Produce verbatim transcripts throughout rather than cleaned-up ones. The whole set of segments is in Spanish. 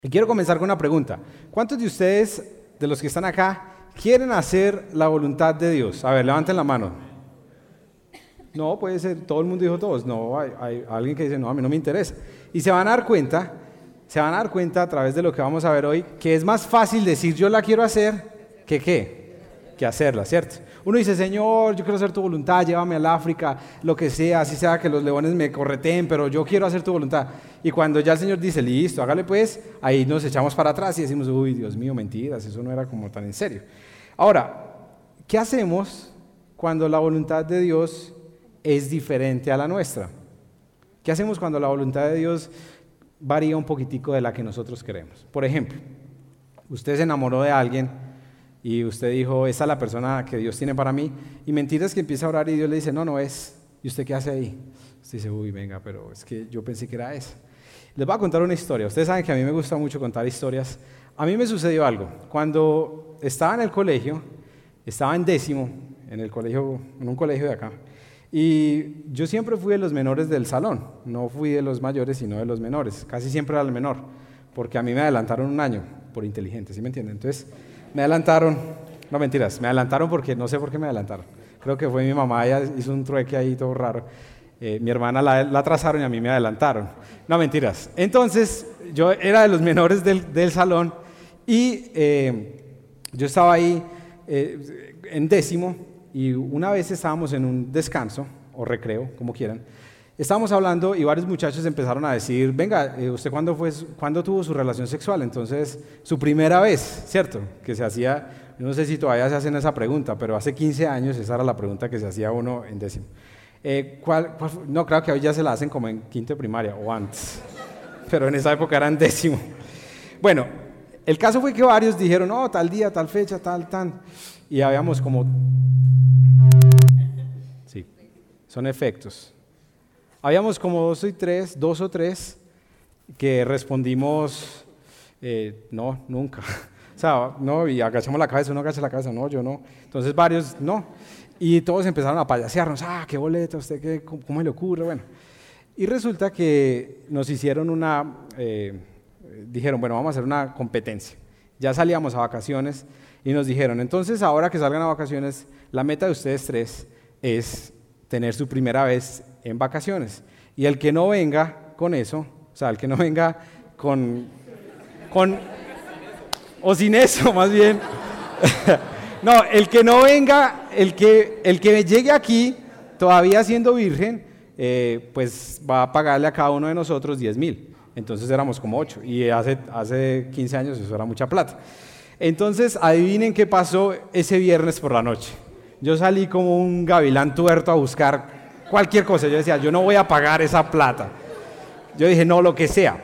Y quiero comenzar con una pregunta. ¿Cuántos de ustedes, de los que están acá, quieren hacer la voluntad de Dios? A ver, levanten la mano. No, puede ser, todo el mundo dijo todos. No, hay, hay alguien que dice, no, a mí no me interesa. Y se van a dar cuenta, se van a dar cuenta a través de lo que vamos a ver hoy, que es más fácil decir yo la quiero hacer que qué, que hacerla, ¿cierto? Uno dice, Señor, yo quiero hacer tu voluntad, llévame al África, lo que sea, así sea que los leones me correteen, pero yo quiero hacer tu voluntad. Y cuando ya el Señor dice, listo, hágale pues, ahí nos echamos para atrás y decimos, uy, Dios mío, mentiras, eso no era como tan en serio. Ahora, ¿qué hacemos cuando la voluntad de Dios es diferente a la nuestra? ¿Qué hacemos cuando la voluntad de Dios varía un poquitico de la que nosotros queremos? Por ejemplo, usted se enamoró de alguien y usted dijo, esa es la persona que Dios tiene para mí, y mentiras que empieza a orar y Dios le dice, no, no es. ¿Y usted qué hace ahí? Usted dice, uy, venga, pero es que yo pensé que era esa. Les voy a contar una historia. Ustedes saben que a mí me gusta mucho contar historias. A mí me sucedió algo. Cuando estaba en el colegio, estaba en décimo, en el colegio, en un colegio de acá, y yo siempre fui de los menores del salón. No fui de los mayores, sino de los menores. Casi siempre era el menor, porque a mí me adelantaron un año por inteligente, ¿sí me entienden? Entonces, me adelantaron, no mentiras, me adelantaron porque no sé por qué me adelantaron. Creo que fue mi mamá, ella hizo un trueque ahí todo raro. Eh, mi hermana la, la atrasaron y a mí me adelantaron. No mentiras. Entonces, yo era de los menores del, del salón y eh, yo estaba ahí eh, en décimo y una vez estábamos en un descanso o recreo, como quieran. Estábamos hablando y varios muchachos empezaron a decir, venga, eh, ¿usted cuándo, fue, cuándo tuvo su relación sexual? Entonces, su primera vez, ¿cierto? Que se hacía, no sé si todavía se hacen esa pregunta, pero hace quince años esa era la pregunta que se hacía uno en décimo. Eh, ¿cuál, cuál no, creo que hoy ya se la hacen como en quinto de primaria o antes, pero en esa época era en décimo. Bueno, el caso fue que varios dijeron, no, tal día, tal fecha, tal, tal, y habíamos como... Sí, son efectos. Habíamos como dos o tres, dos o tres que respondimos, eh, no, nunca. O sea, no, y agachamos la cabeza, uno agacha la cabeza, no, yo no. Entonces varios, no. Y todos empezaron a payasearnos, ah, qué boleta, usted qué, cómo, cómo le ocurre, bueno. Y resulta que nos hicieron una, eh, dijeron, bueno, vamos a hacer una competencia. Ya salíamos a vacaciones y nos dijeron, entonces ahora que salgan a vacaciones, la meta de ustedes tres es tener su primera vez en vacaciones. Y el que no venga con eso, o sea, el que no venga con, con o sin eso más bien, no, el que no venga, el que, el que llegue aquí todavía siendo virgen, eh, pues va a pagarle a cada uno de nosotros diez mil. Entonces éramos como ocho y hace, hace quince años eso era mucha plata. Entonces adivinen qué pasó ese viernes por la noche. Yo salí como un gavilán tuerto a buscar cualquier cosa. Yo decía, yo no voy a pagar esa plata. Yo dije, no, lo que sea.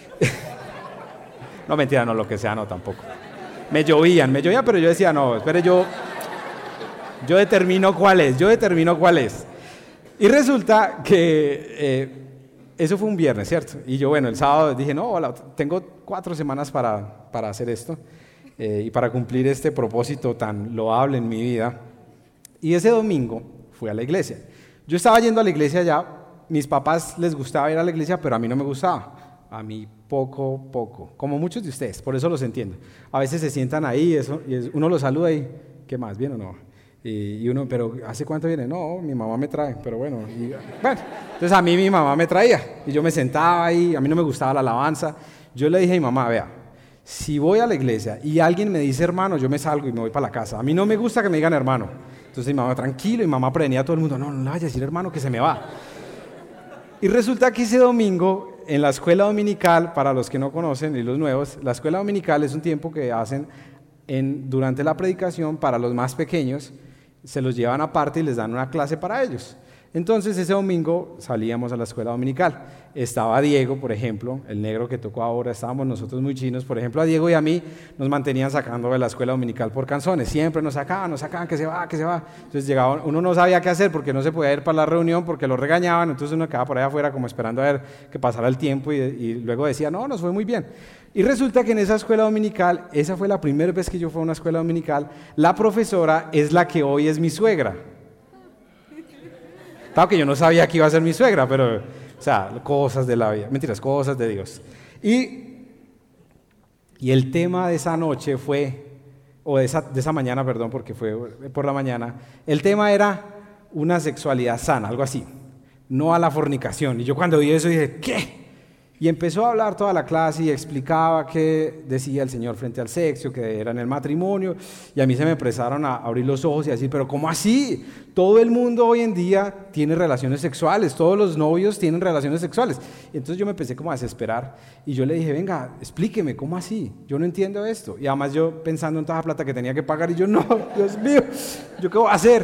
No, mentira, no, lo que sea, no, tampoco. Me llovían, me llovían, pero yo decía, no, espere, yo, yo determino cuál es, yo determino cuál es. Y resulta que eh, eso fue un viernes, ¿cierto? Y yo, bueno, el sábado dije, no, hola, tengo cuatro semanas para, para hacer esto eh, y para cumplir este propósito tan loable en mi vida. Y ese domingo fui a la iglesia. Yo estaba yendo a la iglesia ya, mis papás les gustaba ir a la iglesia, pero a mí no me gustaba. A mí poco, poco, como muchos de ustedes, por eso los entiendo. A veces se sientan ahí, eso, y uno los saluda y, ¿qué más? ¿Bien o no? Y, y uno, ¿pero hace cuánto viene? No, mi mamá me trae, pero bueno. Y, bueno, entonces a mí mi mamá me traía, y yo me sentaba ahí, a mí no me gustaba la alabanza. Yo le dije a mi mamá, vea, si voy a la iglesia y alguien me dice hermano, yo me salgo y me voy para la casa. A mí no me gusta que me digan hermano. Entonces mi mamá, tranquilo, y mamá prevenía a todo el mundo, no, no le vaya a decir hermano que se me va. Y resulta que ese domingo, en la escuela dominical, para los que no conocen y los nuevos, la escuela dominical es un tiempo que hacen en, durante la predicación para los más pequeños, se los llevan aparte y les dan una clase para ellos. Entonces ese domingo salíamos a la escuela dominical. Estaba Diego, por ejemplo, el negro que tocó ahora, estábamos nosotros muy chinos. Por ejemplo, a Diego y a mí nos mantenían sacando de la escuela dominical por canzones. Siempre nos sacaban, nos sacaban, que se va, que se va. Entonces llegaba, uno no sabía qué hacer porque no se podía ir para la reunión porque lo regañaban. Entonces uno quedaba por allá afuera como esperando a ver que pasara el tiempo y, y luego decía, no, nos fue muy bien. Y resulta que en esa escuela dominical, esa fue la primera vez que yo fui a una escuela dominical, la profesora es la que hoy es mi suegra. Claro que yo no sabía que iba a ser mi suegra, pero, o sea, cosas de la vida, mentiras, cosas de Dios. Y Y el tema de esa noche fue, o de esa, de esa mañana, perdón, porque fue por la mañana, el tema era una sexualidad sana, algo así, no a la fornicación. Y yo cuando vi eso dije, ¿qué? Y empezó a hablar toda la clase y explicaba qué decía el Señor frente al sexo, que era en el matrimonio, y a mí se me empezaron a abrir los ojos y a decir, pero ¿cómo así? Todo el mundo hoy en día tiene relaciones sexuales, todos los novios tienen relaciones sexuales. Y entonces yo me empecé como a desesperar y yo le dije, venga, explíqueme, ¿cómo así? Yo no entiendo esto. Y además yo pensando en toda la plata que tenía que pagar y yo, no, Dios mío, ¿yo qué voy a hacer?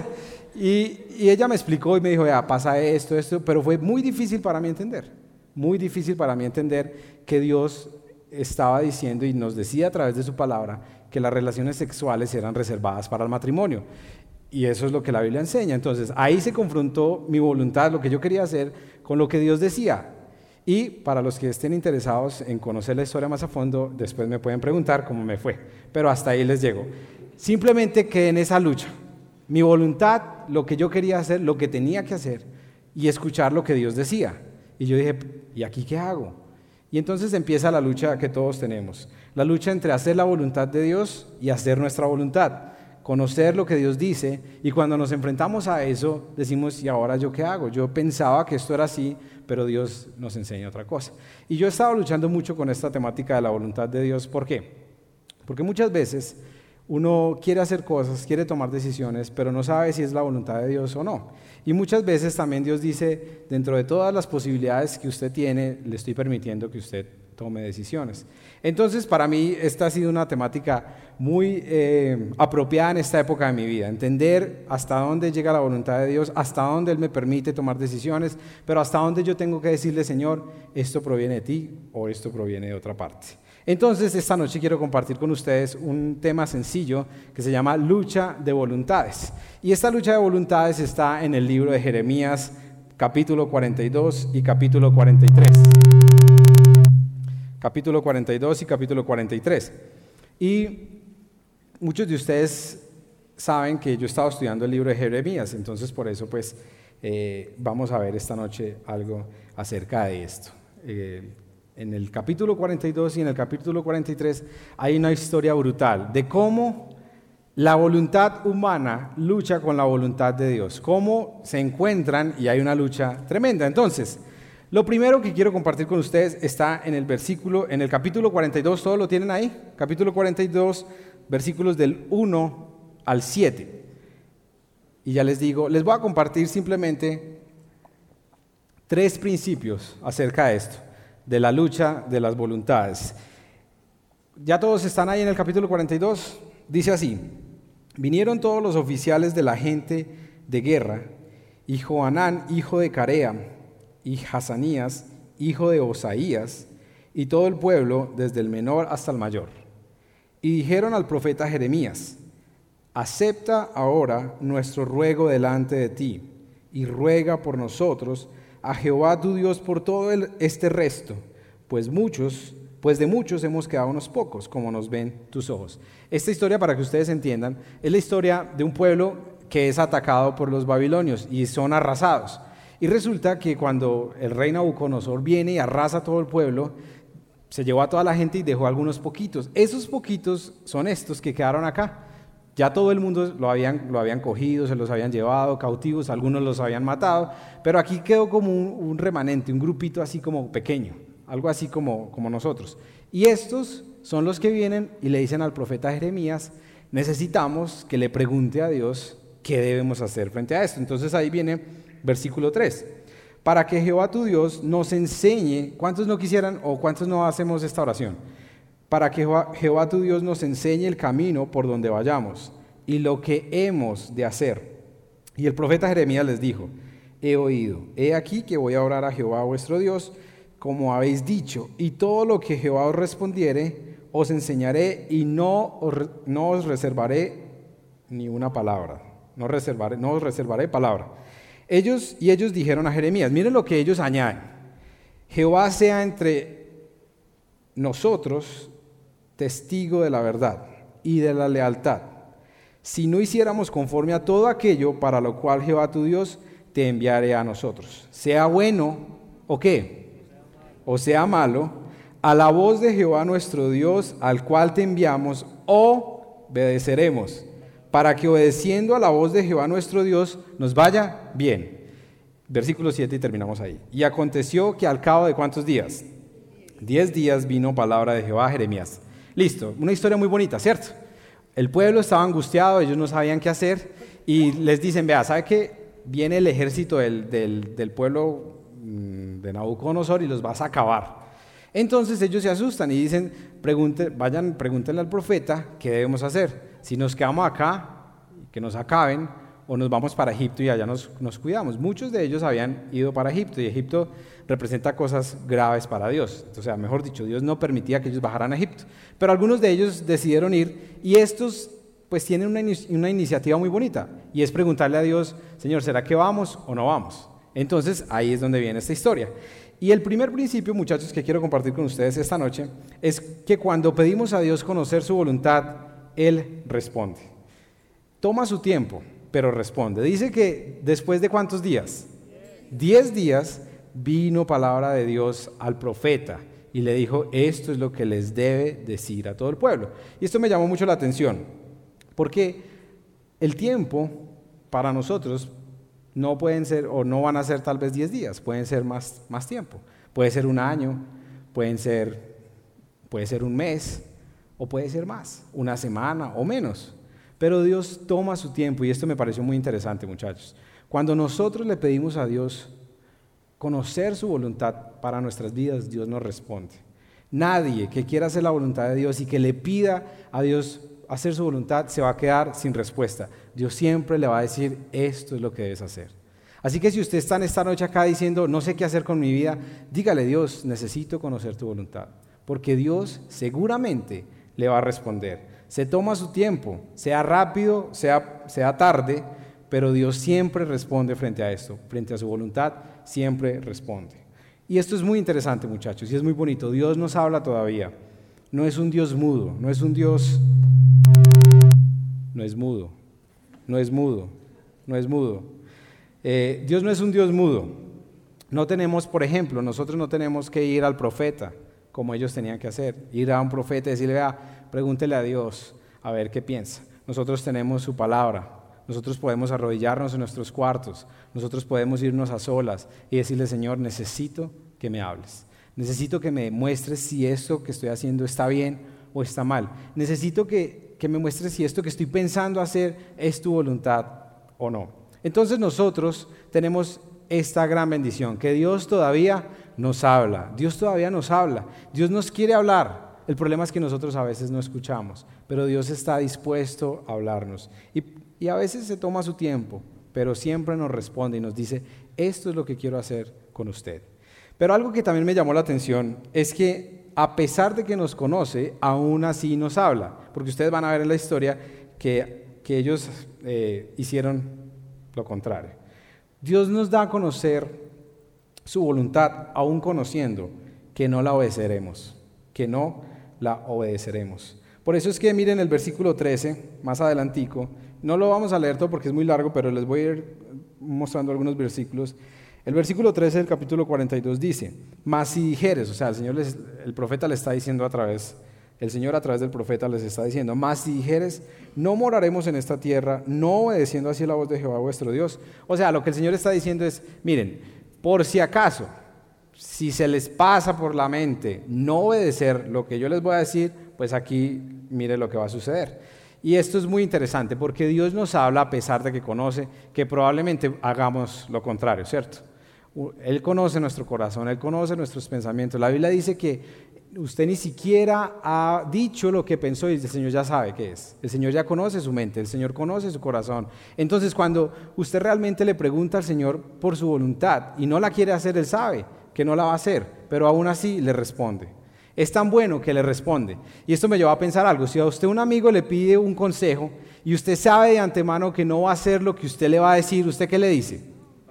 Y, y ella me explicó y me dijo, ya, pasa esto, esto, pero fue muy difícil para mí entender. Muy difícil para mí entender que Dios estaba diciendo y nos decía a través de su palabra que las relaciones sexuales eran reservadas para el matrimonio. Y eso es lo que la Biblia enseña. Entonces, ahí se confrontó mi voluntad, lo que yo quería hacer, con lo que Dios decía. Y para los que estén interesados en conocer la historia más a fondo, después me pueden preguntar cómo me fue. Pero hasta ahí les llego. Simplemente quedé en esa lucha. Mi voluntad, lo que yo quería hacer, lo que tenía que hacer, y escuchar lo que Dios decía. Y yo dije, ¿y aquí qué hago? Y entonces empieza la lucha que todos tenemos. La lucha entre hacer la voluntad de Dios y hacer nuestra voluntad. Conocer lo que Dios dice. Y cuando nos enfrentamos a eso, decimos, ¿y ahora yo qué hago? Yo pensaba que esto era así, pero Dios nos enseña otra cosa. Y yo he estado luchando mucho con esta temática de la voluntad de Dios. ¿Por qué? Porque muchas veces uno quiere hacer cosas, quiere tomar decisiones, pero no sabe si es la voluntad de Dios o no. Y muchas veces también Dios dice, dentro de todas las posibilidades que usted tiene, le estoy permitiendo que usted tome decisiones. Entonces, para mí, esta ha sido una temática muy eh, apropiada en esta época de mi vida. Entender hasta dónde llega la voluntad de Dios, hasta dónde Él me permite tomar decisiones, pero hasta dónde yo tengo que decirle, Señor, esto proviene de ti o esto proviene de otra parte. Entonces, esta noche quiero compartir con ustedes un tema sencillo que se llama lucha de voluntades. Y esta lucha de voluntades está en el libro de Jeremías, capítulo cuarenta y dos y capítulo cuarenta y tres. Capítulo cuarenta y dos y capítulo cuarenta y tres. Y muchos de ustedes saben que yo he estado estudiando el libro de Jeremías, entonces por eso pues eh, vamos a ver esta noche algo acerca de esto. Eh, En el capítulo cuarenta y dos y en el capítulo cuarenta y tres hay una historia brutal de cómo la voluntad humana lucha con la voluntad de Dios, cómo se encuentran y hay una lucha tremenda. Entonces, lo primero que quiero compartir con ustedes está en el versículo, en el capítulo cuarenta y dos, ¿todos lo tienen ahí? Capítulo cuarenta y dos, versículos del uno al siete. Y ya les digo, les voy a compartir simplemente tres principios acerca de esto, de la lucha de las voluntades. Ya todos están ahí en el capítulo cuarenta y dos, dice así: vinieron todos los oficiales de la gente de guerra, y Johanán, hijo de Carea, y Hazanías, hijo de Osaías, y todo el pueblo, desde el menor hasta el mayor. Y dijeron al profeta Jeremías: acepta ahora nuestro ruego delante de ti, y ruega por nosotros a Jehová tu Dios por todo el, este resto, pues muchos, pues de muchos hemos quedado unos pocos, como nos ven tus ojos. Esta historia, para que ustedes entiendan, es la historia de un pueblo que es atacado por los babilonios y son arrasados. Y resulta que cuando el rey Nabucodonosor viene y arrasa todo el pueblo, se llevó a toda la gente y dejó algunos poquitos. Esos poquitos son estos que quedaron acá. Ya todo el mundo lo habían, lo habían cogido, se los habían llevado cautivos, algunos los habían matado, pero aquí quedó como un, un remanente, un grupito así como pequeño, algo así como, como nosotros. Y estos son los que vienen y le dicen al profeta Jeremías: necesitamos que le pregunte a Dios qué debemos hacer frente a esto. Entonces ahí viene versículo tres. Para que Jehová tu Dios nos enseñe, ¿cuántos no quisieran o cuántos no hacemos esta oración? Para que Jehová, Jehová tu Dios nos enseñe el camino por donde vayamos y lo que hemos de hacer. Y el profeta Jeremías les dijo: he oído, he aquí que voy a orar a Jehová vuestro Dios, como habéis dicho, y todo lo que Jehová os respondiere, os enseñaré y no os, no os reservaré ni una palabra, no, reservaré, no os reservaré palabra. Ellos, y ellos dijeron a Jeremías, miren lo que ellos añaden: Jehová sea entre nosotros testigo de la verdad y de la lealtad, si no hiciéramos conforme a todo aquello para lo cual Jehová tu Dios te enviaré a nosotros, sea bueno o qué, o sea malo, a la voz de Jehová nuestro Dios, al cual te enviamos, obedeceremos, para que obedeciendo a la voz de Jehová nuestro Dios nos vaya bien. Versículo siete y terminamos ahí. Y aconteció que al cabo de ¿cuántos días? Diez días vino palabra de Jehová a Jeremías. Listo, una historia muy bonita, ¿cierto? El pueblo estaba angustiado, ellos no sabían qué hacer y les dicen, vea, ¿sabe qué? Viene el ejército del, del, del pueblo de Nabucodonosor y los vas a acabar. Entonces ellos se asustan y dicen, pregunte, vayan, pregúntenle al profeta qué debemos hacer. Si nos quedamos acá, que nos acaben, o nos vamos para Egipto y allá nos, nos cuidamos. Muchos de ellos habían ido para Egipto y Egipto representa cosas graves para Dios. O sea, mejor dicho, Dios no permitía que ellos bajaran a Egipto. Pero algunos de ellos decidieron ir y estos pues tienen una, una iniciativa muy bonita y es preguntarle a Dios, Señor, ¿será que vamos o no vamos? Entonces ahí es donde viene esta historia. Y el primer principio, muchachos, que quiero compartir con ustedes esta noche es que cuando pedimos a Dios conocer su voluntad, Él responde. Toma su tiempo, pero responde. Dice que después de ¿cuántos días? Diez días vino palabra de Dios al profeta y le dijo, esto es lo que les debe decir a todo el pueblo. Y esto me llamó mucho la atención, porque el tiempo para nosotros no pueden ser o no van a ser tal vez diez días, pueden ser más, más tiempo. Puede ser un año, pueden ser, puede ser un mes o puede ser más, una semana o menos. Pero Dios toma su tiempo y esto me pareció muy interesante, muchachos. Cuando nosotros le pedimos a Dios conocer su voluntad para nuestras vidas, Dios nos responde. Nadie que quiera hacer la voluntad de Dios y que le pida a Dios hacer su voluntad se va a quedar sin respuesta. Dios siempre le va a decir, esto es lo que debes hacer. Así que si usted está en esta noche acá diciendo, no sé qué hacer con mi vida, dígale, Dios, necesito conocer tu voluntad, porque Dios seguramente le va a responder. Se toma su tiempo, sea rápido, sea, sea tarde, pero Dios siempre responde frente a esto, frente a su voluntad, siempre responde. Y esto es muy interesante, muchachos, y es muy bonito. Dios nos habla todavía. No es un Dios mudo, no es un Dios... No es mudo, no es mudo, no es mudo. Eh, Dios no es un Dios mudo. No tenemos, por ejemplo, nosotros no tenemos que ir al profeta como ellos tenían que hacer. Ir a un profeta y decirle, vea, pregúntele a Dios a ver qué piensa. Nosotros tenemos su palabra. Nosotros podemos arrodillarnos en nuestros cuartos. Nosotros podemos irnos a solas y decirle, Señor, necesito que me hables. Necesito que me muestres si esto que estoy haciendo está bien o está mal. Necesito que... que me muestres si esto que estoy pensando hacer es tu voluntad o no. Entonces nosotros tenemos esta gran bendición, que Dios todavía nos habla, Dios todavía nos habla, Dios nos quiere hablar. El problema es que nosotros a veces no escuchamos, pero Dios está dispuesto a hablarnos. Y, y a veces se toma su tiempo, pero siempre nos responde y nos dice, esto es lo que quiero hacer con usted. Pero algo que también me llamó la atención es que a pesar de que nos conoce, aún así nos habla, porque ustedes van a ver en la historia que, que ellos eh, hicieron lo contrario. Dios nos da a conocer su voluntad, aún conociendo que no la obedeceremos, que no la obedeceremos. Por eso es que miren el versículo trece, más adelantico, no lo vamos a leer todo porque es muy largo, pero les voy a ir mostrando algunos versículos. El versículo trece del capítulo cuarenta y dos dice, mas si dijeres, o sea, el Señor les, el profeta le está diciendo a través, el Señor a través del profeta les está diciendo, mas si dijeres, no moraremos en esta tierra, no obedeciendo así la voz de Jehová vuestro Dios. O sea, lo que el Señor está diciendo es, miren, por si acaso, si se les pasa por la mente no obedecer lo que yo les voy a decir, pues aquí mire lo que va a suceder. Y esto es muy interesante porque Dios nos habla a pesar de que conoce que probablemente hagamos lo contrario, ¿cierto? Él conoce nuestro corazón, Él conoce nuestros pensamientos. La Biblia dice que usted ni siquiera ha dicho lo que pensó y el Señor ya sabe qué es. El Señor ya conoce su mente, el Señor conoce su corazón. Entonces, cuando usted realmente le pregunta al Señor por su voluntad y no la quiere hacer, Él sabe que no la va a hacer, pero aún así le responde. Es tan bueno que le responde. Y esto me lleva a pensar algo. Si a usted un amigo le pide un consejo y usted sabe de antemano que no va a hacer lo que usted le va a decir, ¿usted qué le dice?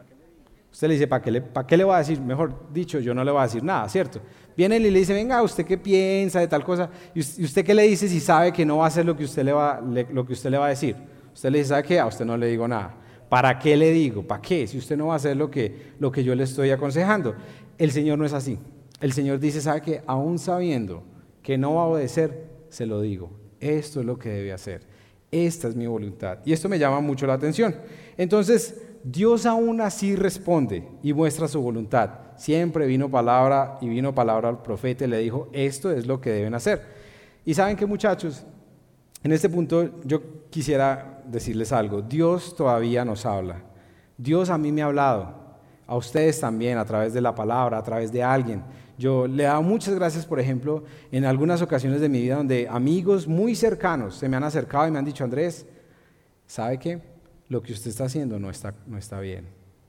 Usted le dice, ¿para qué le, ¿para qué le va a decir? Mejor dicho, yo no le voy a decir nada, ¿cierto? Viene él y le dice, venga, ¿usted qué piensa de tal cosa? ¿Y usted qué le dice si sabe que no va a hacer lo que usted le va, le, lo que usted le va a decir? Usted le dice, ¿sabe qué? A usted no le digo nada. ¿Para qué le digo? ¿Para qué? Si usted no va a hacer lo que, lo que yo le estoy aconsejando. El Señor no es así. el Señor dice, ¿sabe qué? Aún sabiendo que no va a obedecer, se lo digo. Esto es lo que debe hacer. Esta es mi voluntad. Y esto me llama mucho la atención. Entonces, Dios aún así responde y muestra su voluntad. Siempre vino palabra y vino palabra al profeta y le dijo, esto es lo que deben hacer. Y ¿saben qué, muchachos? En este punto yo quisiera decirles algo. Dios todavía nos habla. Dios a mí me ha hablado. A ustedes también, a través de la palabra, a través de alguien. Yo le he dado muchas gracias, por ejemplo, en algunas ocasiones de mi vida donde amigos muy cercanos se me han acercado y me han dicho, Andrés, ¿sabe qué? Lo que usted está haciendo no está, no está bien.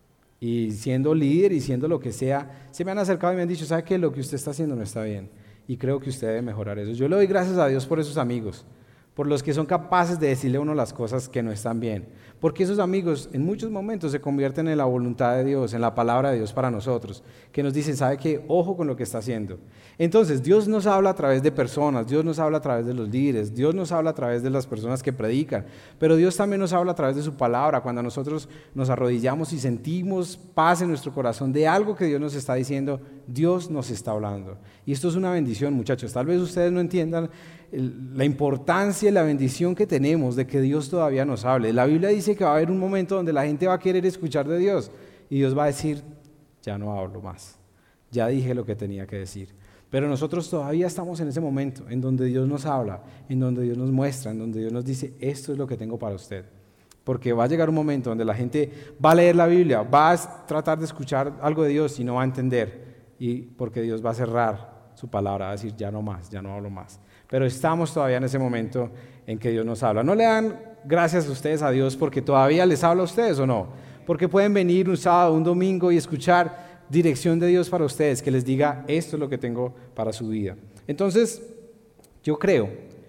Y siendo líder y siendo lo que sea, se me han acercado y me han dicho, ¿sabe qué? Lo que usted está haciendo no está bien. Y creo que usted debe mejorar eso. Yo le doy gracias a Dios por esos amigos, por los que son capaces de decirle a uno las cosas que no están bien. Porque esos amigos en muchos momentos se convierten en la voluntad de Dios, en la palabra de Dios para nosotros, que nos dicen, ¿sabe qué? Ojo con lo que está haciendo. Entonces, Dios nos habla a través de personas, Dios nos habla a través de los líderes, Dios nos habla a través de las personas que predican, pero Dios también nos habla a través de su palabra, cuando nosotros nos arrodillamos y sentimos paz en nuestro corazón de algo que Dios nos está diciendo, Dios nos está hablando. Y esto es una bendición, muchachos. Tal vez ustedes no entiendan la importancia y la bendición que tenemos de que Dios todavía nos hable. La Biblia dice que va a haber un momento donde la gente va a querer escuchar de Dios y Dios va a decir, ya no hablo más, ya dije lo que tenía que decir. Pero nosotros todavía estamos en ese momento en donde Dios nos habla, en donde Dios nos muestra, en donde Dios nos dice, esto es lo que tengo para usted. Porque va a llegar un momento donde la gente va a leer la Biblia, va a tratar de escuchar algo de Dios y no va a entender, y porque Dios va a cerrar su palabra, va a decir, ya no más, ya no hablo más. Pero estamos todavía en ese momento en que Dios nos habla. ¿No le dan gracias a ustedes a Dios porque todavía les habla a ustedes o no? Porque pueden venir un sábado, un domingo y escuchar dirección de Dios para ustedes, que les diga, esto es lo que tengo para su vida. Entonces, yo creo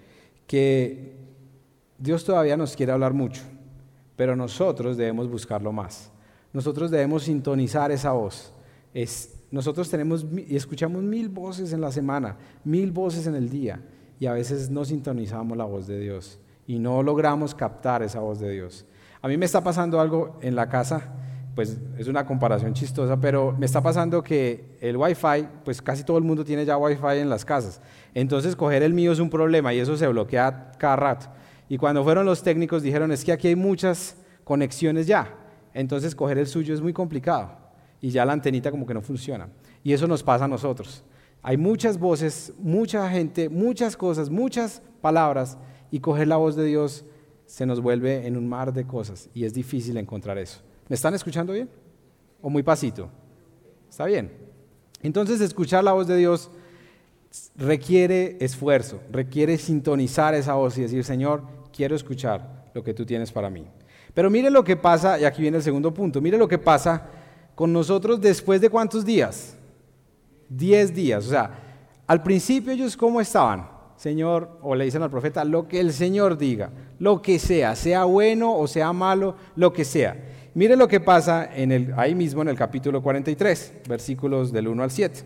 que Dios todavía nos quiere hablar mucho, pero nosotros debemos buscarlo más. Nosotros debemos sintonizar esa voz. Es, nosotros tenemos y escuchamos mil voces en la semana, mil voces en el día, y a veces no sintonizamos la voz de Dios y no logramos captar esa voz de Dios. A mí me está pasando algo en la casa, pues es una comparación chistosa, pero me está pasando que el Wi-Fi, pues casi todo el mundo tiene ya Wi-Fi en las casas, entonces coger el mío es un problema y eso se bloquea cada rato. Y cuando fueron los técnicos dijeron, es que aquí hay muchas conexiones ya, entonces coger el suyo es muy complicado y ya la antenita como que no funciona. Y eso nos pasa a nosotros. Hay muchas voces, mucha gente, muchas cosas, muchas palabras, y coger la voz de Dios se nos vuelve en un mar de cosas y es difícil encontrar eso. ¿Me están escuchando bien? ¿O muy pasito? ¿Está bien? Entonces, escuchar la voz de Dios requiere esfuerzo, requiere sintonizar esa voz y decir, Señor, quiero escuchar lo que tú tienes para mí. Pero mire lo que pasa, y aquí viene el segundo punto, mire lo que pasa con nosotros después de ¿cuántos días? Diez días, o sea, al principio ellos ¿cómo estaban? Señor, o le dicen al profeta, lo que el Señor diga, lo que sea, sea bueno o sea malo, lo que sea. Mire lo que pasa en el, ahí mismo en el capítulo cuarenta y tres, versículos del uno al siete.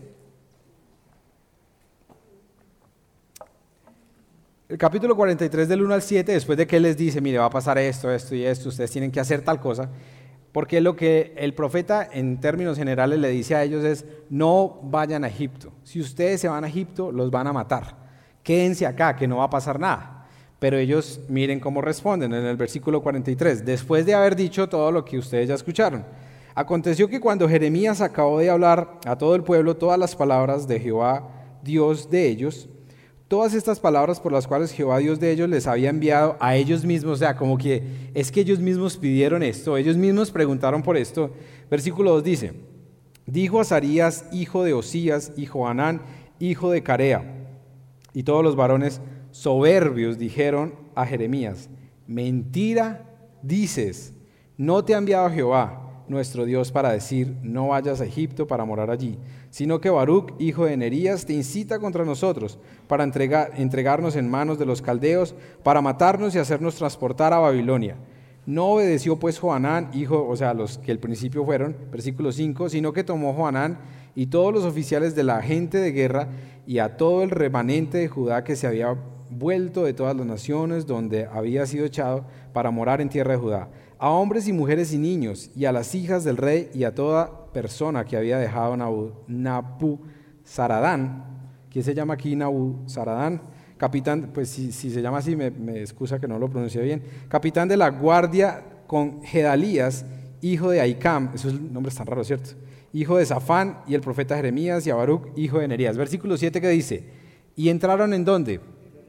El capítulo cuarenta y tres del uno al siete, después de que Él les dice, mire, va a pasar esto, esto y esto, ustedes tienen que hacer tal cosa, porque lo que el profeta en términos generales le dice a ellos es, no vayan a Egipto. Si ustedes se van a Egipto, los van a matar. Quédense acá, que no va a pasar nada. Pero ellos miren cómo responden en el versículo cuarenta y tres, después de haber dicho todo lo que ustedes ya escucharon. Aconteció que cuando Jeremías acabó de hablar a todo el pueblo todas las palabras de Jehová, Dios de ellos, todas estas palabras por las cuales Jehová Dios de ellos les había enviado a ellos mismos, o sea, como que es que ellos mismos pidieron esto, ellos mismos preguntaron por esto. Versículo dos dice, dijo Azarías, hijo de Osías, y Johanán, hijo de Carea, y todos los varones soberbios dijeron a Jeremías, mentira dices, no te ha enviado Jehová, nuestro Dios, para decir, no vayas a Egipto para morar allí, sino que Baruc, hijo de Nerías, te incita contra nosotros para entregar, entregarnos en manos de los caldeos, para matarnos y hacernos transportar a Babilonia. No obedeció pues Johanán, hijo, o sea, los que al principio fueron, versículo cinco, sino que tomó Johanán y todos los oficiales de la gente de guerra y a todo el remanente de Judá que se había vuelto de todas las naciones donde había sido echado para morar en tierra de Judá, a hombres y mujeres y niños, y a las hijas del rey y a toda persona que había dejado Nabu, Zaradán, ¿quién se llama aquí Nabuzaradán? Capitán, pues si, si se llama así, me, me excusa que no lo pronuncie bien, capitán de la guardia con Gedalías, hijo de Ahicam, esos nombres tan raros, ¿cierto? Hijo de Safán, y el profeta Jeremías, y a Baruc, hijo de Nerías. Versículo siete que dice, ¿y entraron en dónde?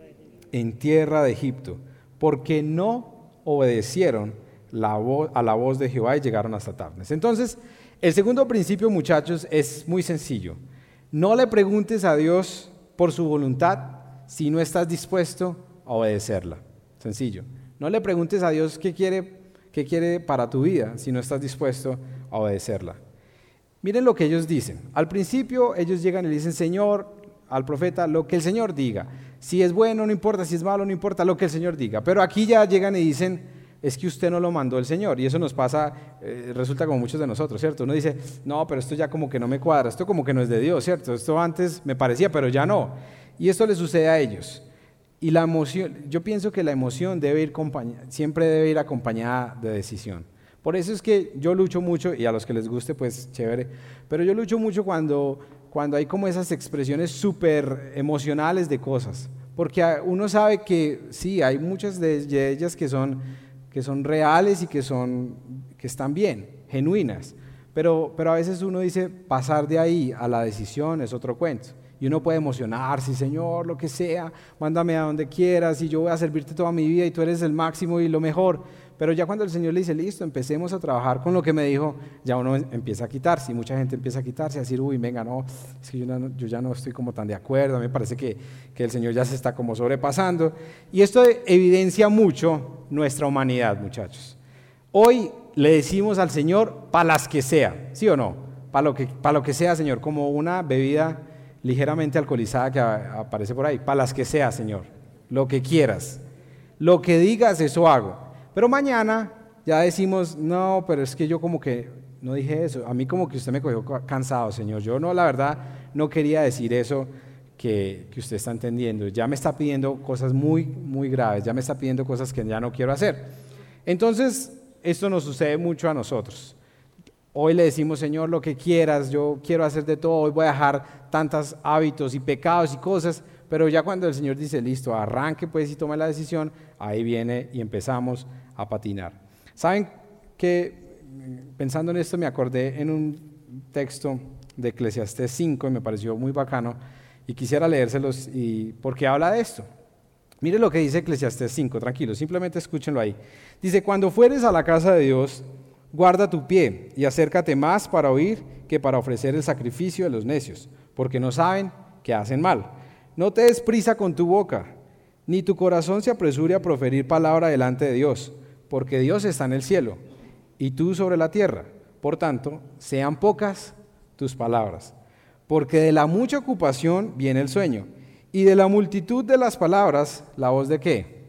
En tierra de Egipto, porque no obedecieron la voz, a la voz de Jehová y llegaron hasta Tabnes. Entonces, el segundo principio, muchachos, es muy sencillo. No le preguntes a Dios por su voluntad si no estás dispuesto a obedecerla. Sencillo. No le preguntes a Dios qué quiere, qué quiere para tu vida si no estás dispuesto a obedecerla. Miren lo que ellos dicen. Al principio ellos llegan y le dicen, Señor, al profeta, lo que el Señor diga. Si es bueno, no importa, si es malo, no importa, lo que el Señor diga. Pero aquí ya llegan y dicen, es que usted no lo mandó el Señor. Y eso nos pasa, eh, resulta como muchos de nosotros, ¿cierto? Uno dice, no, pero esto ya como que no me cuadra, esto como que no es de Dios, ¿cierto? Esto antes me parecía, pero ya no. Y esto le sucede a ellos. Y la emoción, yo pienso que la emoción debe ir siempre debe ir acompañada de decisión. Por eso es que yo lucho mucho, y a los que les guste, pues chévere, pero yo lucho mucho cuando, cuando hay como esas expresiones súper emocionales de cosas. Porque uno sabe que sí, hay muchas de ellas que son, que son reales y que, son, que están bien, genuinas. Pero, pero a veces uno dice, pasar de ahí a la decisión es otro cuento. Y uno puede emocionarse, Señor, lo que sea, mándame a donde quieras y yo voy a servirte toda mi vida y tú eres el máximo y lo mejor. Pero ya cuando el Señor le dice, listo, empecemos a trabajar con lo que me dijo, ya uno empieza a quitarse y mucha gente empieza a quitarse, a decir, uy, venga, no, es que yo, no, yo ya no estoy como tan de acuerdo, a mí me parece que, que el Señor ya se está como sobrepasando. Y esto evidencia mucho nuestra humanidad, muchachos. Hoy le decimos al Señor, para las que sea, ¿sí o no? Para lo que, para lo que sea, Señor, como una bebida ligeramente alcoholizada que aparece por ahí, para las que sea, Señor, lo que quieras, lo que digas, eso hago. Pero mañana ya decimos, no, pero es que yo como que no dije eso, a mí como que usted me cogió cansado, Señor, yo no, la verdad, no quería decir eso que, que usted está entendiendo, ya me está pidiendo cosas muy, muy graves, ya me está pidiendo cosas que ya no quiero hacer. Entonces, esto nos sucede mucho a nosotros. Hoy le decimos, Señor, lo que quieras, yo quiero hacer de todo, hoy voy a dejar tantos hábitos y pecados y cosas, pero ya cuando el Señor dice, listo, arranque pues y tome la decisión, ahí viene y empezamos a patinar. ¿Saben qué? Pensando en esto me acordé en un texto de Eclesiastés cinco y me pareció muy bacano y quisiera leérselos y, porque habla de esto. Mire lo que dice Eclesiastés cinco, tranquilo, simplemente escúchenlo ahí. Dice, cuando fueres a la casa de Dios, guarda tu pie y acércate más para oír que para ofrecer el sacrificio de los necios, porque no saben que hacen mal. No te des prisa con tu boca, ni tu corazón se apresure a proferir palabra delante de Dios, porque Dios está en el cielo y tú sobre la tierra. Por tanto, sean pocas tus palabras, porque de la mucha ocupación viene el sueño, y de la multitud de las palabras, ¿la voz de qué?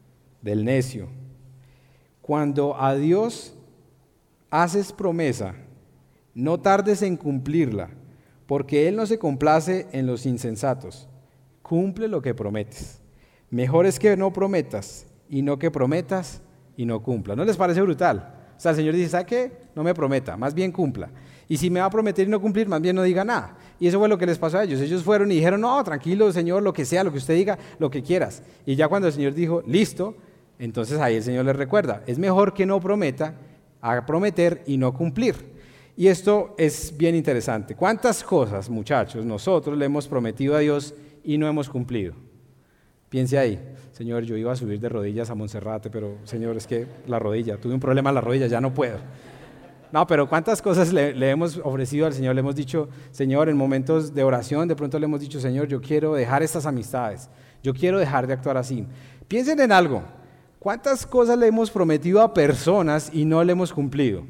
Del necio. Cuando a Dios haces promesa, no tardes en cumplirla, porque Él no se complace en los insensatos. Cumple lo que prometes. Mejor es que no prometas, y no que prometas y no cumpla. ¿No les parece brutal? O sea, el Señor dice, ¿sabe qué? No me prometa, más bien cumpla. Y si me va a prometer y no cumplir, más bien no diga nada. Y eso fue lo que les pasó a ellos. Ellos fueron y dijeron, no, tranquilo, Señor, lo que sea, lo que usted diga, lo que quieras. Y ya cuando el Señor dijo, listo, entonces ahí el Señor les recuerda, es mejor que no prometa, a prometer y no cumplir. Y esto es bien interesante. ¿Cuántas cosas, muchachos, nosotros le hemos prometido a Dios y no hemos cumplido? Piense ahí, Señor, yo iba a subir de rodillas a Monserrate, pero Señor, es que la rodilla, tuve un problema en la rodilla, ya no puedo. No, pero ¿cuántas cosas le, le hemos ofrecido al Señor? Le hemos dicho, Señor, en momentos de oración, de pronto le hemos dicho, Señor, yo quiero dejar estas amistades, yo quiero dejar de actuar así. Piensen en algo. ¿Cuántas cosas le hemos prometido a personas y no le hemos cumplido?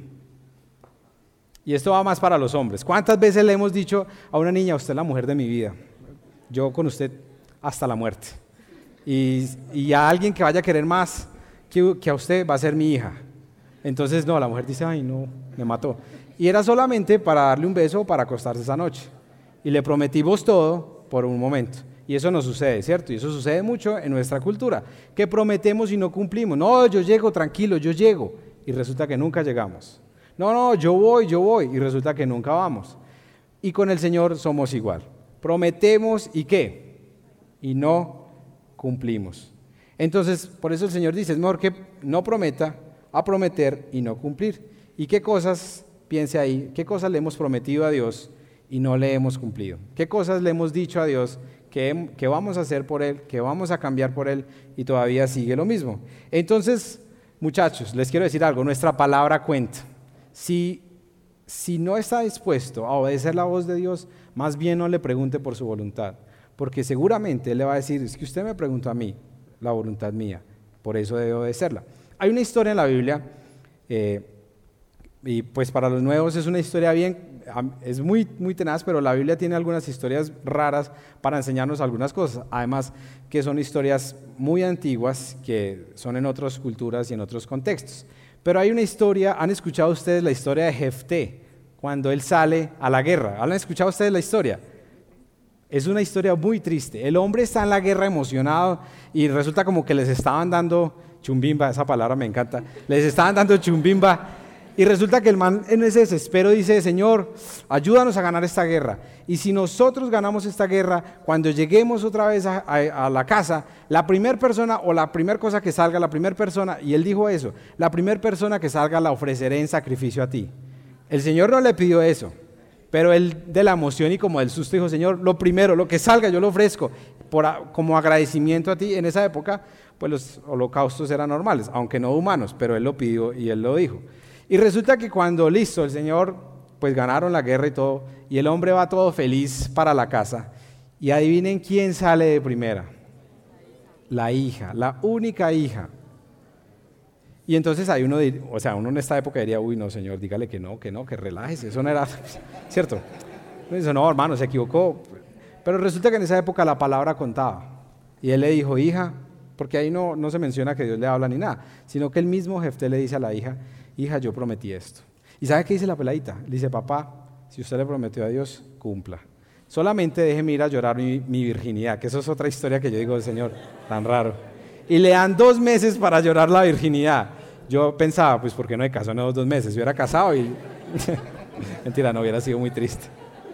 Y esto va más para los hombres. ¿Cuántas veces le hemos dicho a una niña, usted es la mujer de mi vida, yo con usted hasta la muerte? Y, y a alguien que vaya a querer más que, que a usted va a ser mi hija. Entonces, no, la mujer dice, ay, no, me mató. Y era solamente para darle un beso o para acostarse esa noche. Y le prometimos todo por un momento. Y eso no sucede, ¿cierto? Y eso sucede mucho en nuestra cultura, que prometemos y no cumplimos. No, yo llego, tranquilo, yo llego. Y resulta que nunca llegamos. No, no, yo voy, yo voy. Y resulta que nunca vamos. Y con el Señor somos igual. Prometemos y ¿qué? Y no cumplimos. Entonces, por eso el Señor dice, es mejor que no prometa a prometer y no cumplir. ¿Y qué cosas, piense ahí, qué cosas le hemos prometido a Dios y no le hemos cumplido? ¿Qué cosas le hemos dicho a Dios que, que vamos a hacer por Él, que vamos a cambiar por Él y todavía sigue lo mismo? Entonces, muchachos, les quiero decir algo, nuestra palabra cuenta. Si, si no está dispuesto a obedecer la voz de Dios, más bien no le pregunte por su voluntad, porque seguramente Él le va a decir, es que usted me preguntó a mí, la voluntad mía, por eso debe obedecerla. Hay una historia en la Biblia, eh, y pues para los nuevos es una historia bien, es muy, muy tenaz, pero la Biblia tiene algunas historias raras para enseñarnos algunas cosas, además que son historias muy antiguas, que son en otras culturas y en otros contextos. Pero hay una historia, ¿han escuchado ustedes la historia de Jefté, cuando él sale a la guerra? ¿Han escuchado ustedes la historia? Es una historia muy triste. El hombre está en la guerra emocionado y resulta como que les estaban dando chumbimba, esa palabra me encanta, les estaban dando chumbimba y resulta que el man en ese desespero dice, Señor, ayúdanos a ganar esta guerra. Y si nosotros ganamos esta guerra, cuando lleguemos otra vez a, a, a la casa, la primera persona o la primera cosa que salga, la primera persona, y él dijo eso, la primera persona que salga la ofreceré en sacrificio a ti. El Señor no le pidió eso. Pero él de la emoción y como del susto dijo, Señor, lo primero, lo que salga yo lo ofrezco por, como agradecimiento a ti. En esa época, pues los holocaustos eran normales, aunque no humanos, pero él lo pidió y él lo dijo. Y resulta que cuando listo, el Señor, pues ganaron la guerra y todo, y el hombre va todo feliz para la casa, y adivinen quién sale de primera. La hija, la única hija. Y entonces hay uno, o sea, uno en esta época diría, uy, no, Señor, dígale que no, que no, que relájese, eso no era, ¿cierto? Uno dice, no, hermano, se equivocó. Pero resulta que en esa época la palabra contaba. Y él le dijo, hija, porque ahí no, no se menciona que Dios le habla ni nada, sino que el mismo Jefté le dice a la hija, hija, yo prometí esto. ¿Y sabe qué dice la peladita? Le dice, papá, si usted le prometió a Dios, cumpla. Solamente déjeme ir a llorar mi, mi virginidad, que eso es otra historia que yo digo, Señor, tan raro. Y le dan dos meses para llorar la virginidad. Yo pensaba, pues, ¿por qué no me casó en esos dos meses? Yo hubiera casado y... Mentira, no, hubiera sido muy triste.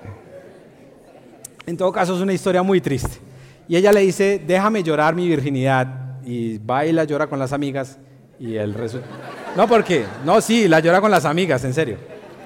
En todo caso, es una historia muy triste. Y ella le dice, déjame llorar mi virginidad. Y va y la llora con las amigas. Y el resulta... No, ¿por qué? No, sí, la llora con las amigas, en serio.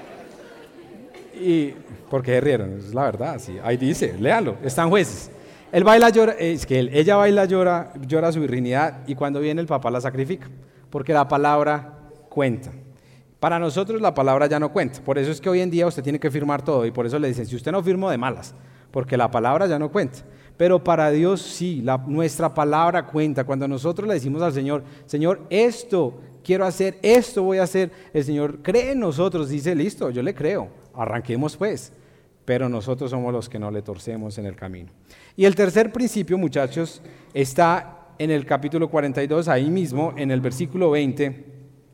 Y... ¿Por qué se rieron? Es la verdad, sí. Ahí dice, léalo, están jueces. Él baila, llora, es que él, ella baila, llora, llora su virginidad y cuando viene el papá la sacrifica, porque la palabra cuenta. Para nosotros la palabra ya no cuenta, por eso es que hoy en día usted tiene que firmar todo y por eso le dicen, si usted no firmó de malas, porque la palabra ya no cuenta. Pero para Dios sí, la, nuestra palabra cuenta. Cuando nosotros le decimos al Señor, Señor, esto quiero hacer, esto voy a hacer, el Señor cree en nosotros, dice, listo, yo le creo, arranquemos pues. Pero nosotros somos los que no le torcemos en el camino. Y el tercer principio, muchachos, está en el capítulo cuarenta y dos, ahí mismo, en el versículo veinte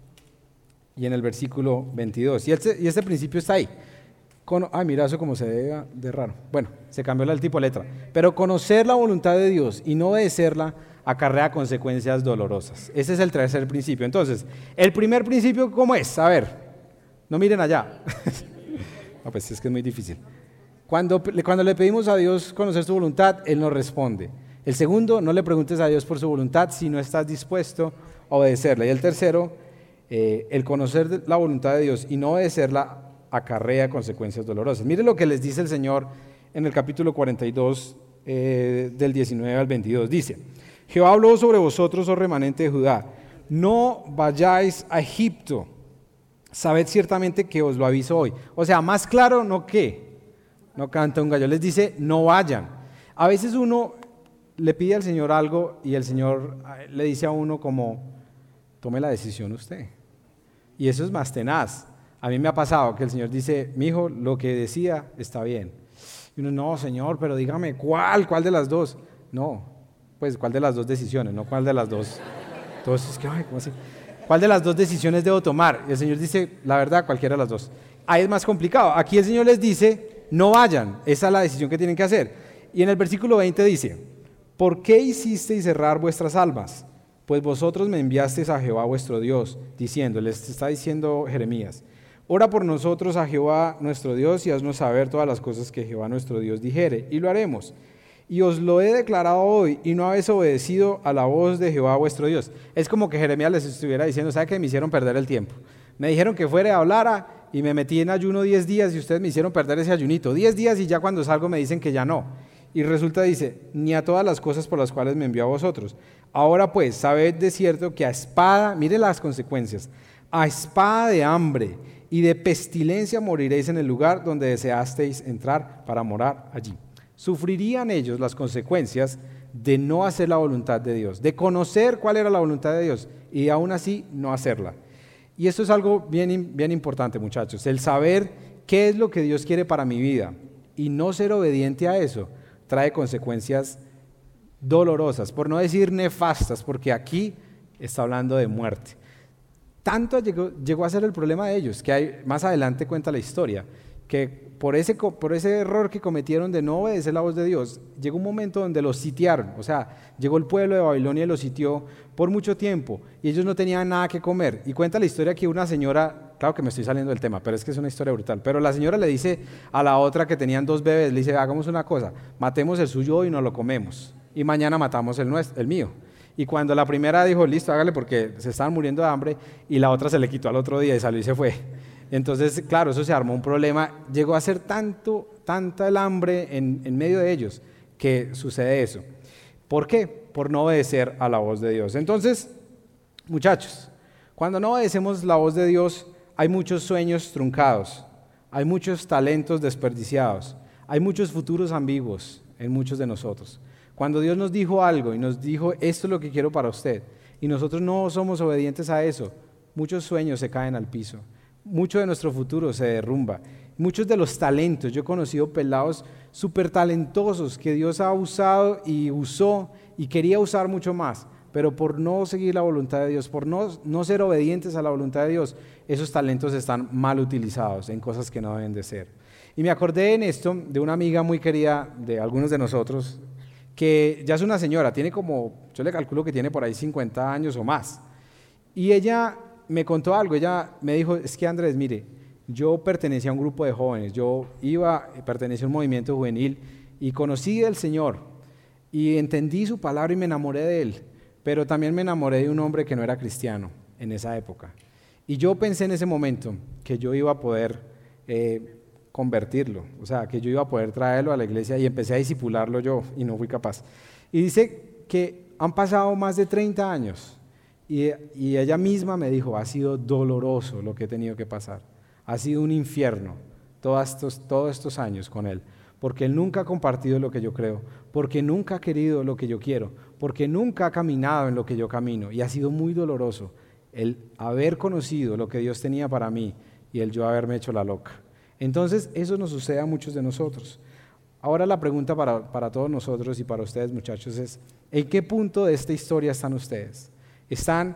y en el versículo veintidós. Y este, y este principio está ahí. Con, ay, mira, eso como se ve de raro. Bueno, se cambió el tipo de letra. Pero conocer la voluntad de Dios y no obedecerla acarrea consecuencias dolorosas. Ese es el tercer principio. Entonces, el primer principio, ¿cómo es? A ver, no miren allá. No, pues es que es muy difícil. Cuando, cuando le pedimos a Dios conocer su voluntad, Él nos responde. El segundo, no le preguntes a Dios por su voluntad si no estás dispuesto a obedecerla. Y el tercero, eh, el conocer la voluntad de Dios y no obedecerla acarrea consecuencias dolorosas. Mire lo que les dice el Señor en el capítulo cuarenta y dos, eh, del diecinueve al veintidós. Dice, Jehová habló sobre vosotros, oh remanente de Judá, no vayáis a Egipto, sabed ciertamente que os lo aviso hoy. O sea, más claro, ¿no qué? No canta un gallo, les dice, no vayan. A veces uno le pide al Señor algo y el Señor le dice a uno como, tome la decisión usted. Y eso es más tenaz. A mí me ha pasado que el Señor dice, mi hijo, lo que decía está bien. Y uno, no, Señor, pero dígame, ¿cuál? ¿Cuál de las dos? No, pues, ¿cuál de las dos decisiones? No, ¿cuál de las dos? Entonces, ¿qué? Ay, ¿cómo así? ¿Cuál de las dos decisiones debo tomar? Y el Señor dice, la verdad, cualquiera de las dos. Ahí es más complicado. Aquí el Señor les dice, no vayan. Esa es la decisión que tienen que hacer. Y en el versículo veinte dice, ¿por qué hicisteis cerrar vuestras almas? Pues vosotros me enviasteis a Jehová vuestro Dios, diciendo, les está diciendo Jeremías, Ora por nosotros a Jehová nuestro Dios y haznos saber todas las cosas que Jehová nuestro Dios dijere, y lo haremos. Y os lo he declarado hoy, y no habéis obedecido a la voz de Jehová vuestro Dios. Es como que Jeremías les estuviera diciendo, ¿sabe qué? Me hicieron perder el tiempo. Me dijeron que fuera a hablar y me metí en ayuno diez días y ustedes me hicieron perder ese ayunito. diez días y ya cuando salgo me dicen que ya no. Y resulta, dice, ni a todas las cosas por las cuales me envió a vosotros. Ahora pues, sabed de cierto que a espada, mire las consecuencias, a espada de hambre y de pestilencia moriréis en el lugar donde deseasteis entrar para morar allí. Sufrirían ellos las consecuencias de no hacer la voluntad de Dios, de conocer cuál era la voluntad de Dios y aún así no hacerla. Y esto es algo bien, bien importante, muchachos, el saber qué es lo que Dios quiere para mi vida y no ser obediente a eso trae consecuencias dolorosas, por no decir nefastas, porque aquí está hablando de muerte. Tanto llegó, llegó a ser el problema de ellos, que hay, más adelante cuenta la historia, que por ese, por ese error que cometieron de no obedecer la voz de Dios, llegó un momento donde los sitiaron, o sea, llegó el pueblo de Babilonia y los sitió por mucho tiempo, y ellos no tenían nada que comer. Y cuenta la historia que una señora, claro que me estoy saliendo del tema, pero es que es una historia brutal, pero la señora le dice a la otra que tenían dos bebés, le dice, hagamos una cosa, matemos el suyo hoy y nos lo comemos, y mañana matamos el, nuestro, el mío. Y cuando la primera dijo, listo, hágale porque se estaban muriendo de hambre, y la otra se le quitó al otro día y salió y se fue. Entonces, claro, eso se armó un problema, llegó a ser tanto, tanta el hambre en, en medio de ellos que sucede eso. ¿Por qué? Por no obedecer a la voz de Dios. Entonces, muchachos, cuando no obedecemos la voz de Dios, hay muchos sueños truncados, hay muchos talentos desperdiciados, hay muchos futuros ambiguos en muchos de nosotros. Cuando Dios nos dijo algo y nos dijo, esto es lo que quiero para usted, y nosotros no somos obedientes a eso, muchos sueños se caen al piso. Mucho de nuestro futuro se derrumba. Muchos de los talentos, yo he conocido pelados súper talentosos que Dios ha usado y usó y quería usar mucho más, pero por no seguir la voluntad de Dios, por no, no ser obedientes a la voluntad de Dios, esos talentos están mal utilizados en cosas que no deben de ser. Y me acordé en esto de una amiga muy querida de algunos de nosotros, que ya es una señora, tiene como, yo le calculo que tiene por ahí cincuenta años o más, y ella me contó algo, ella me dijo, es que Andrés, mire, yo pertenecía a un grupo de jóvenes, yo iba, pertenecía a un movimiento juvenil y conocí al Señor y entendí su palabra y me enamoré de Él, pero también me enamoré de un hombre que no era cristiano en esa época. Y yo pensé en ese momento que yo iba a poder eh, convertirlo, o sea, que yo iba a poder traerlo a la iglesia y empecé a discipularlo yo y no fui capaz. Y dice que han pasado más de treinta años. Y, y ella misma me dijo, ha sido doloroso lo que he tenido que pasar, ha sido un infierno todos estos, todos estos años con él, porque él nunca ha compartido lo que yo creo, porque nunca ha querido lo que yo quiero, porque nunca ha caminado en lo que yo camino, y ha sido muy doloroso el haber conocido lo que Dios tenía para mí y el yo haberme hecho la loca. Entonces eso nos sucede a muchos de nosotros. Ahora la pregunta para, para todos nosotros y para ustedes, muchachos, es, ¿en qué punto de esta historia están ustedes? Están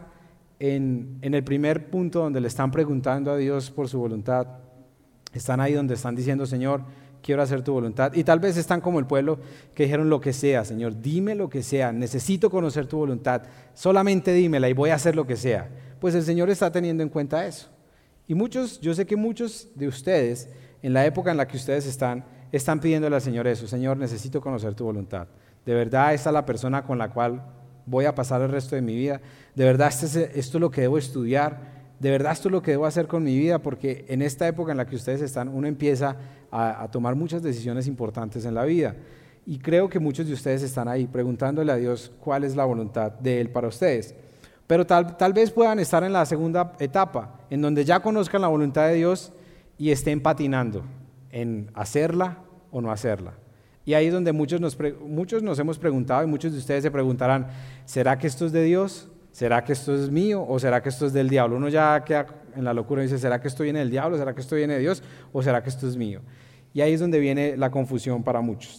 en, en el primer punto donde le están preguntando a Dios por su voluntad. Están ahí donde están diciendo, Señor, quiero hacer tu voluntad. Y tal vez están como el pueblo que dijeron lo que sea, Señor, dime lo que sea, necesito conocer tu voluntad, solamente dímela y voy a hacer lo que sea. Pues el Señor está teniendo en cuenta eso. Y muchos, yo sé que muchos de ustedes, en la época en la que ustedes están, están pidiéndole al Señor eso, Señor, necesito conocer tu voluntad. De verdad, esta es la persona con la cual voy a pasar el resto de mi vida, de verdad esto es, esto es lo que debo estudiar, de verdad esto es lo que debo hacer con mi vida, porque en esta época en la que ustedes están, uno empieza a, a tomar muchas decisiones importantes en la vida, y creo que muchos de ustedes están ahí preguntándole a Dios cuál es la voluntad de Él para ustedes, pero tal, tal vez puedan estar en la segunda etapa, en donde ya conozcan la voluntad de Dios y estén patinando en hacerla o no hacerla. Y ahí es donde muchos nos, muchos nos hemos preguntado y muchos de ustedes se preguntarán, ¿será que esto es de Dios? ¿Será que esto es mío o será que esto es del diablo? Uno ya queda en la locura y dice, ¿será que esto viene del diablo? ¿Será que esto viene de Dios? ¿O será que esto es mío? Y ahí es donde viene la confusión para muchos.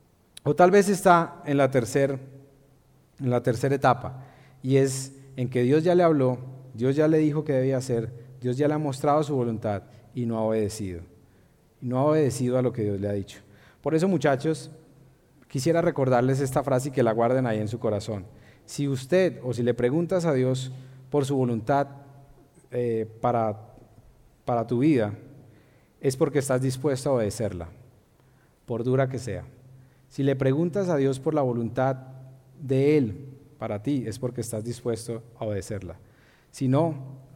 O tal vez está en la tercera en la tercera etapa y es en que Dios ya le habló, Dios ya le dijo que debía hacer, Dios ya le ha mostrado su voluntad y no ha obedecido. Y no ha obedecido a lo que Dios le ha dicho. Por eso, muchachos, quisiera recordarles esta frase y que la guarden ahí en su corazón. Si usted o si le preguntas a Dios por su voluntad eh, para, para tu vida es porque estás dispuesto a obedecerla, por dura que sea. Si le preguntas a Dios por la voluntad de Él para ti, es porque estás dispuesto a obedecerla. Si no,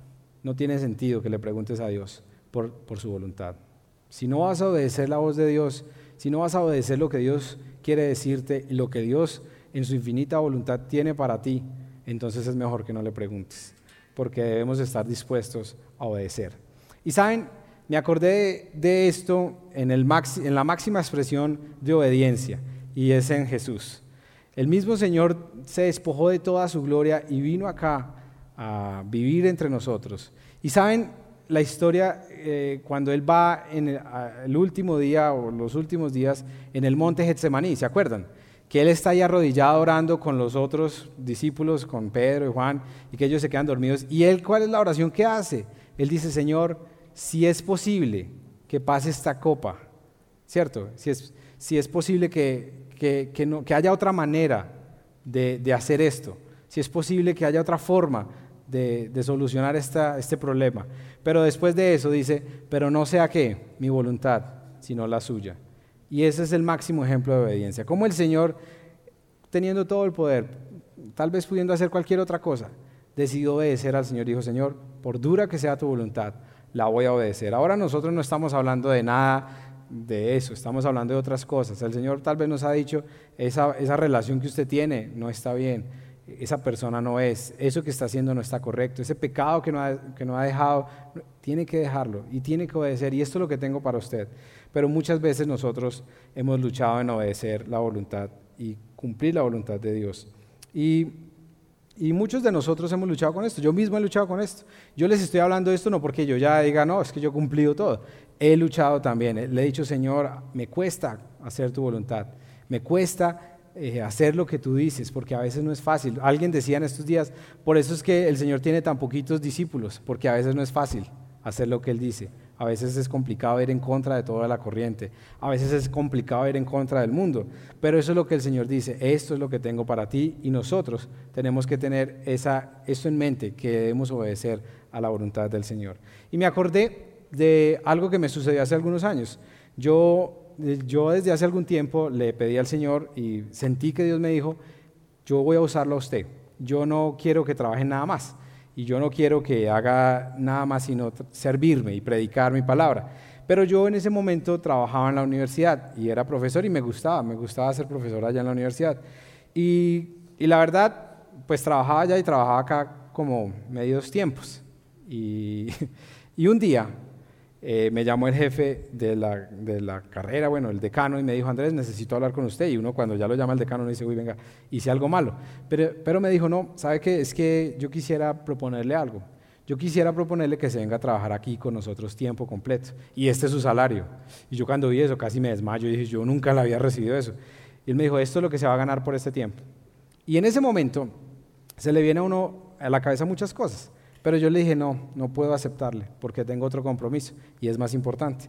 no tiene sentido que le preguntes a Dios por, por su voluntad. Si no vas a obedecer la voz de Dios, si no vas a obedecer lo que Dios quiere decirte y lo que Dios en su infinita voluntad tiene para ti, entonces es mejor que no le preguntes, porque debemos estar dispuestos a obedecer. Y saben, me acordé de, de esto en, el maxi, en la máxima expresión de obediencia, y es en Jesús. El mismo Señor se despojó de toda su gloria y vino acá a vivir entre nosotros. Y saben, la historia, eh, cuando Él va en el, el último día o los últimos días en el monte Getsemaní, ¿se acuerdan? Que Él está ahí arrodillado orando con los otros discípulos, con Pedro y Juan, y que ellos se quedan dormidos. ¿Y Él cuál es la oración que hace? Él dice, Señor, si es posible que pase esta copa, ¿cierto? Si es, si es posible que, que, que, no, que haya otra manera de, de hacer esto, si es posible que haya otra forma de, de solucionar esta, este problema. Pero después de eso dice, pero no sea que mi voluntad, sino la suya. Y ese es el máximo ejemplo de obediencia. Como el Señor, teniendo todo el poder, tal vez pudiendo hacer cualquier otra cosa, decidió obedecer al Señor y dijo, Señor, por dura que sea tu voluntad, la voy a obedecer. Ahora nosotros no estamos hablando de nada de eso, estamos hablando de otras cosas. El Señor tal vez nos ha dicho, esa, esa relación que usted tiene no está bien, esa persona no es, eso que está haciendo no está correcto, ese pecado que no ha, que no ha dejado, tiene que dejarlo y tiene que obedecer, y esto es lo que tengo para usted. Pero muchas veces nosotros hemos luchado en obedecer la voluntad y cumplir la voluntad de Dios. Y, y muchos de nosotros hemos luchado con esto, yo mismo he luchado con esto. Yo les estoy hablando de esto no porque yo ya diga, no, es que yo he cumplido todo. He luchado también, le he dicho, Señor, me cuesta hacer tu voluntad, me cuesta Eh, hacer lo que tú dices, porque a veces no es fácil. Alguien decía en estos días, por eso es que el Señor tiene tan poquitos discípulos, porque a veces no es fácil hacer lo que Él dice. A veces es complicado ir en contra de toda la corriente, a veces es complicado ir en contra del mundo, pero eso es lo que el Señor dice, esto es lo que tengo para ti, y nosotros tenemos que tener esa, eso en mente, que debemos obedecer a la voluntad del Señor. Y me acordé de algo que me sucedió hace algunos años. Yo Yo desde hace algún tiempo le pedí al Señor y sentí que Dios me dijo, yo voy a usarlo a usted, yo no quiero que trabaje nada más y yo no quiero que haga nada más sino servirme y predicar mi palabra. Pero yo en ese momento trabajaba en la universidad y era profesor y me gustaba, me gustaba ser profesor allá en la universidad. Y, y la verdad, pues trabajaba allá y trabajaba acá como medios tiempos. Y, y un día Eh, me llamó el jefe de la, de la carrera, bueno, el decano, y me dijo, Andrés, necesito hablar con usted. Y uno cuando ya lo llama el decano, no dice, uy, venga, hice algo malo. Pero, pero me dijo, no, ¿sabe qué? Es que yo quisiera proponerle algo. Yo quisiera proponerle que se venga a trabajar aquí con nosotros tiempo completo. Y este es su salario. Y yo cuando vi eso casi me desmayo y dije, yo nunca le había recibido eso. Y él me dijo, esto es lo que se va a ganar por este tiempo. Y en ese momento se le viene a uno a la cabeza muchas cosas. Pero yo le dije, no, no puedo aceptarle porque tengo otro compromiso y es más importante.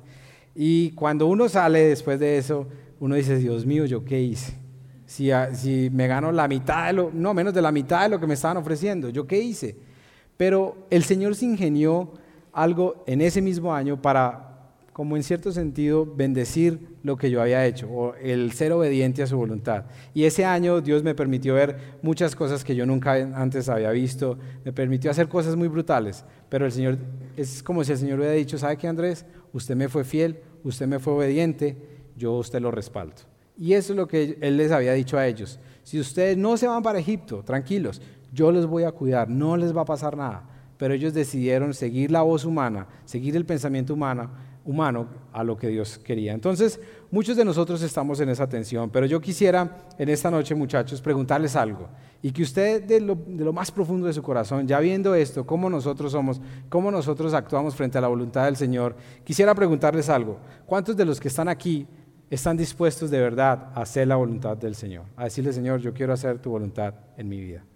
Y cuando uno sale después de eso, uno dice, Dios mío, ¿yo qué hice? Si, si me gano la mitad, de lo, no, menos de la mitad de lo que me estaban ofreciendo, ¿yo qué hice? Pero el Señor se ingenió algo en ese mismo año para, como en cierto sentido, bendecir lo que yo había hecho, o el ser obediente a su voluntad. Y ese año Dios me permitió ver muchas cosas que yo nunca antes había visto, me permitió hacer cosas muy brutales, pero el Señor, es como si el Señor hubiera dicho, ¿sabe qué, Andrés? Usted me fue fiel, usted me fue obediente, yo a usted lo respaldo. Y eso es lo que Él les había dicho a ellos. Si ustedes no se van para Egipto, tranquilos, yo los voy a cuidar, no les va a pasar nada. Pero ellos decidieron seguir la voz humana, seguir el pensamiento humano, humano a lo que Dios quería. Entonces, muchos de nosotros estamos en esa tensión, pero yo quisiera en esta noche, muchachos, preguntarles algo y que usted de lo, de lo más profundo de su corazón, ya viendo esto, cómo nosotros somos, cómo nosotros actuamos frente a la voluntad del Señor, quisiera preguntarles algo. ¿Cuántos de los que están aquí están dispuestos de verdad a hacer la voluntad del Señor? A decirle, Señor, yo quiero hacer tu voluntad en mi vida.